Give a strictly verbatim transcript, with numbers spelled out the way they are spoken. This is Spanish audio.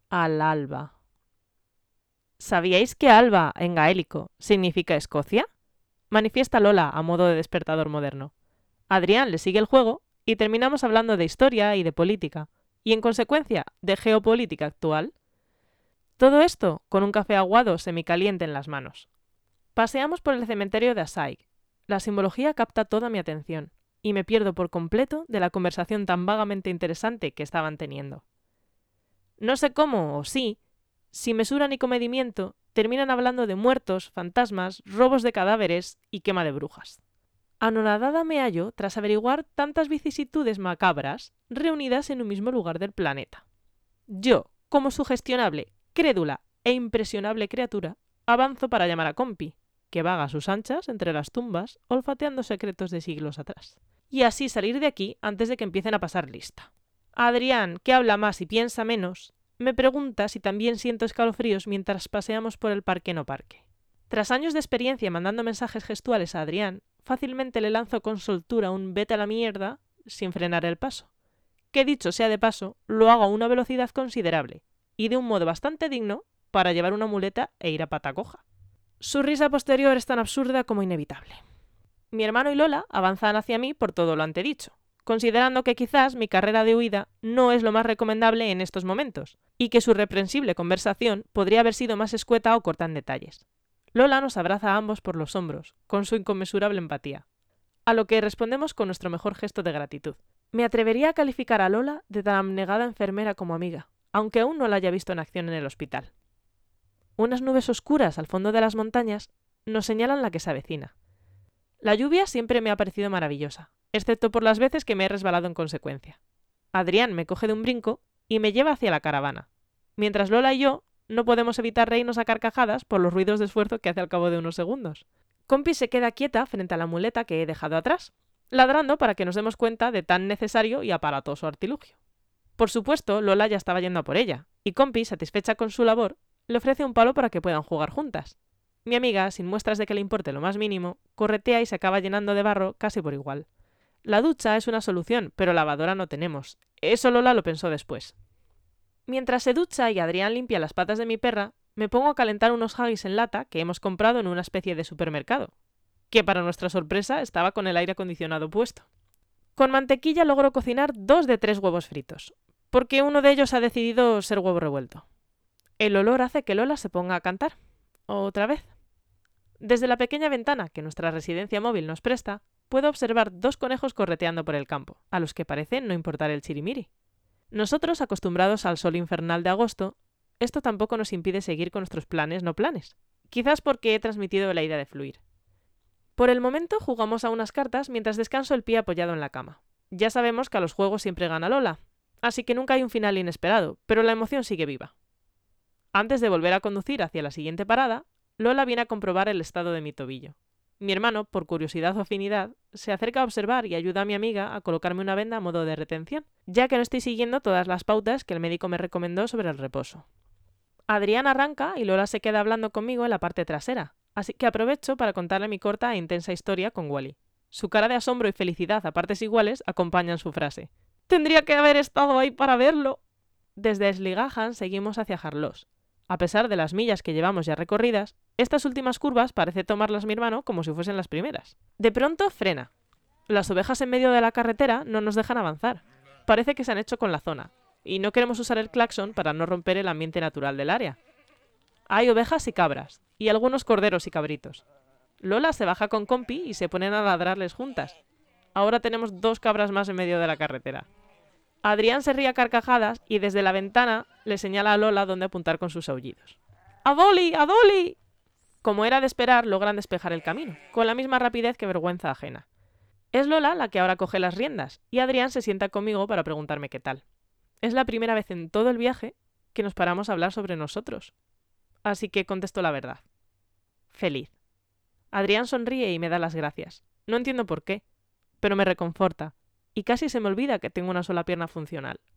Al alba. ¿Sabíais que alba, en gaélico, significa Escocia? Manifiesta Lola a modo de despertador moderno. Adrián le sigue el juego y terminamos hablando de historia y de política, y en consecuencia de geopolítica actual. Todo esto con un café aguado semicaliente en las manos. Paseamos por el cementerio de Asaig. La simbología capta toda mi atención, y me pierdo por completo de la conversación tan vagamente interesante que estaban teniendo. No sé cómo, o sí, sin mesura ni comedimiento, terminan hablando de muertos, fantasmas, robos de cadáveres y quema de brujas. Anonadada me hallo tras averiguar tantas vicisitudes macabras reunidas en un mismo lugar del planeta. Yo, como sugestionable, crédula e impresionable criatura, avanzo para llamar a Compi, que vaga a sus anchas entre las tumbas, olfateando secretos de siglos atrás. Y así salir de aquí antes de que empiecen a pasar lista. Adrián, que habla más y piensa menos, me pregunta si también siento escalofríos mientras paseamos por el parque no parque. Tras años de experiencia mandando mensajes gestuales a Adrián, fácilmente le lanzo con soltura un vete a la mierda sin frenar el paso. Que dicho sea de paso, lo hago a una velocidad considerable y de un modo bastante digno para llevar una muleta e ir a pata coja. Su risa posterior es tan absurda como inevitable. Mi hermano y Lola avanzan hacia mí por todo lo antedicho, considerando que quizás mi carrera de huida no es lo más recomendable en estos momentos, y que su reprensible conversación podría haber sido más escueta o corta en detalles. Lola nos abraza a ambos por los hombros, con su inconmensurable empatía. A lo que respondemos con nuestro mejor gesto de gratitud. Me atrevería a calificar a Lola de tan abnegada enfermera como amiga, aunque aún no la haya visto en acción en el hospital. Unas nubes oscuras al fondo de las montañas nos señalan la que se avecina. La lluvia siempre me ha parecido maravillosa, excepto por las veces que me he resbalado en consecuencia. Adrián me coge de un brinco y me lleva hacia la caravana, mientras Lola y yo no podemos evitar reírnos a carcajadas por los ruidos de esfuerzo que hace al cabo de unos segundos. Compi se queda quieta frente a la muleta que he dejado atrás, ladrando para que nos demos cuenta de tan necesario y aparatoso artilugio. Por supuesto, Lola ya estaba yendo a por ella, y Compi, satisfecha con su labor, le ofrece un palo para que puedan jugar juntas. Mi amiga, sin muestras de que le importe lo más mínimo, corretea y se acaba llenando de barro casi por igual. La ducha es una solución, pero lavadora no tenemos. Eso Lola lo pensó después. Mientras se ducha y Adrián limpia las patas de mi perra, me pongo a calentar unos haggis en lata que hemos comprado en una especie de supermercado, que para nuestra sorpresa estaba con el aire acondicionado puesto. Con mantequilla logro cocinar dos de tres huevos fritos, porque uno de ellos ha decidido ser huevo revuelto. El olor hace que Lola se ponga a cantar. Otra vez. Desde la pequeña ventana que nuestra residencia móvil nos presta, puedo observar dos conejos correteando por el campo, a los que parece no importar el chirimiri. Nosotros, acostumbrados al sol infernal de agosto, esto tampoco nos impide seguir con nuestros planes no planes, quizás porque he transmitido la idea de fluir. Por el momento jugamos a unas cartas mientras descanso el pie apoyado en la cama. Ya sabemos que a los juegos siempre gana Lola, así que nunca hay un final inesperado, pero la emoción sigue viva. Antes de volver a conducir hacia la siguiente parada, Lola viene a comprobar el estado de mi tobillo. Mi hermano, por curiosidad o afinidad, se acerca a observar y ayuda a mi amiga a colocarme una venda a modo de retención, ya que no estoy siguiendo todas las pautas que el médico me recomendó sobre el reposo. Adrián arranca y Lola se queda hablando conmigo en la parte trasera, así que aprovecho para contarle mi corta e intensa historia con Wally. Su cara de asombro y felicidad a partes iguales acompañan su frase. «Tendría que haber estado ahí para verlo». Desde Sligahan seguimos hacia Harlos. A pesar de las millas que llevamos ya recorridas, estas últimas curvas parece tomarlas mi hermano como si fuesen las primeras. De pronto frena. Las ovejas en medio de la carretera no nos dejan avanzar. Parece que se han hecho con la zona, y no queremos usar el claxon para no romper el ambiente natural del área. Hay ovejas y cabras, y algunos corderos y cabritos. Lola se baja con Compi y se ponen a ladrarles juntas. Ahora tenemos dos cabras más en medio de la carretera. Adrián se ríe a carcajadas y desde la ventana le señala a Lola dónde apuntar con sus aullidos. ¡Adoli! ¡Adoli! Como era de esperar, logran despejar el camino, con la misma rapidez que vergüenza ajena. Es Lola la que ahora coge las riendas, y Adrián se sienta conmigo para preguntarme qué tal. Es la primera vez en todo el viaje que nos paramos a hablar sobre nosotros. Así que contesto la verdad. Feliz. Adrián sonríe y me da las gracias. No entiendo por qué, pero me reconforta, y casi se me olvida que tengo una sola pierna funcional.